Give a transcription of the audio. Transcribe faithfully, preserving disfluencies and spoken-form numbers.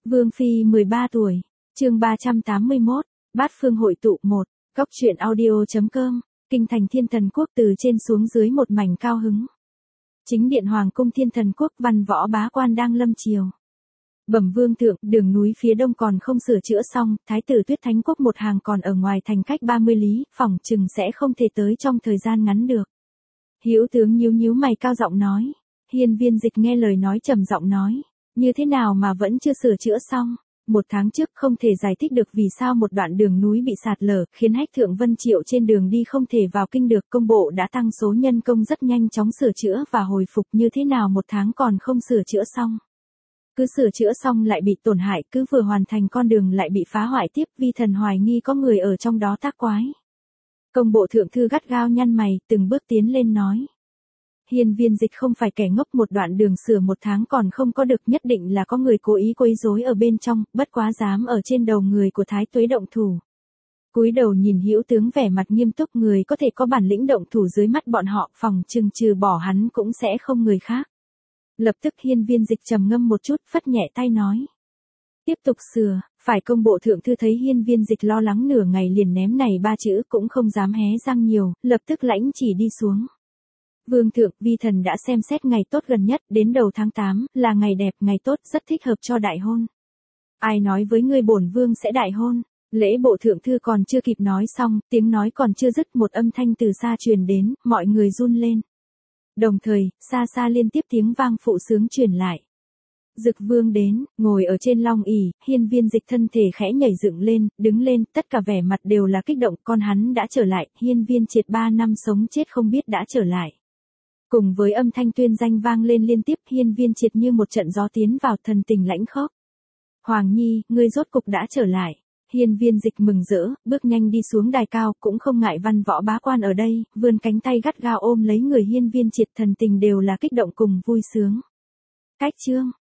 Vương Phi mười ba tuổi, chương ba trăm tám mươi mốt, Bát Phương hội tụ một, góc truyện audio.com, kinh thành Thiên Thần Quốc từ trên xuống dưới một mảnh cao hứng. Chính điện Hoàng cung Thiên Thần Quốc, văn võ bá quan đang lâm triều. Bẩm vương thượng, đường núi phía đông còn không sửa chữa xong, thái tử Tuyết Thánh Quốc một hàng còn ở ngoài thành cách ba mươi lý, phỏng chừng sẽ không thể tới trong thời gian ngắn được. Hữu tướng nhíu nhíu mày cao giọng nói. Hiên Viên Dịch nghe lời nói trầm giọng nói, như thế nào mà vẫn chưa sửa chữa xong? Một tháng trước không thể giải thích được vì sao một đoạn đường núi bị sạt lở, khiến Hách Thượng Vân Triệu trên đường đi không thể vào kinh được. Công bộ đã tăng số nhân công rất nhanh chóng sửa chữa và hồi phục, như thế nào một tháng còn không sửa chữa xong? Cứ sửa chữa xong lại bị tổn hại, cứ vừa hoàn thành con đường lại bị phá hoại tiếp, vi thần hoài nghi có người ở trong đó tác quái. Công bộ thượng thư gắt gao nhăn mày, từng bước tiến lên nói. Hiên Viên Dịch không phải kẻ ngốc, một đoạn đường sửa một tháng còn không có được, nhất định là có người cố ý quấy rối ở bên trong, bất quá dám ở trên đầu người của Thái Tuế động thủ. Cúi đầu nhìn Hữu tướng vẻ mặt nghiêm túc, người có thể có bản lĩnh động thủ dưới mắt bọn họ, phòng chừng trừ bỏ hắn cũng sẽ không người khác. Lập tức Hiên Viên Dịch trầm ngâm một chút, phất nhẹ tay nói. Tiếp tục sửa, phải. Công bộ thượng thư thấy Hiên Viên Dịch lo lắng nửa ngày liền ném này ba chữ, cũng không dám hé răng nhiều, lập tức lãnh chỉ đi xuống. Vương thượng, vi thần đã xem xét ngày tốt gần nhất, đến đầu tháng tám, là ngày đẹp, ngày tốt, rất thích hợp cho đại hôn. Ai nói với ngươi bổn vương sẽ đại hôn? Lễ bộ thượng thư còn chưa kịp nói xong, tiếng nói còn chưa dứt, một âm thanh từ xa truyền đến, mọi người run lên. Đồng thời, xa xa liên tiếp tiếng vang phụ sướng truyền lại. Dực vương đến, ngồi ở trên long ỷ, Hiên Viên Dịch thân thể khẽ nhảy dựng lên, đứng lên, tất cả vẻ mặt đều là kích động, con hắn đã trở lại, Hiên Viên Triệt ba năm sống chết không biết đã trở lại. Cùng với âm thanh tuyên danh vang lên liên tiếp, Hiên Viên Triệt như một trận gió tiến vào, thần tình lãnh khốc. Hoàng nhi, ngươi rốt cục đã trở lại. Hiên Viên Dịch mừng rỡ, bước nhanh đi xuống đài cao, cũng không ngại văn võ bá quan ở đây, vươn cánh tay gắt gao ôm lấy người Hiên Viên Triệt, thần tình đều là kích động cùng vui sướng. Cách chương